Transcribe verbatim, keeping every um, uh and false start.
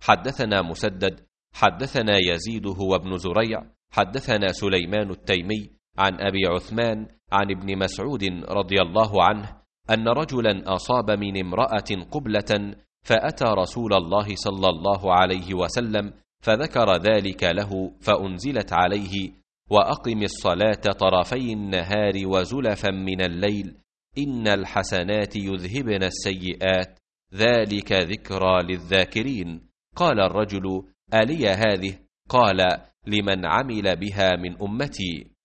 حدثنا مسدد حدثنا يزيد هو ابن زريع حدثنا سليمان التيمي عن أبي عثمان عن ابن مسعود رضي الله عنه أن رجلا أصاب من امرأة قبلة فأتى رسول الله صلى الله عليه وسلم فذكر ذلك له فأنزلت عليه: وأقم الصلاة طرفي النهار وزلفا من الليل إن الحسنات يذهبن السيئات ذلك ذكرى للذاكرين. قال الرجل: ألي هذه؟ قال: لمن عمل بها من أمتي.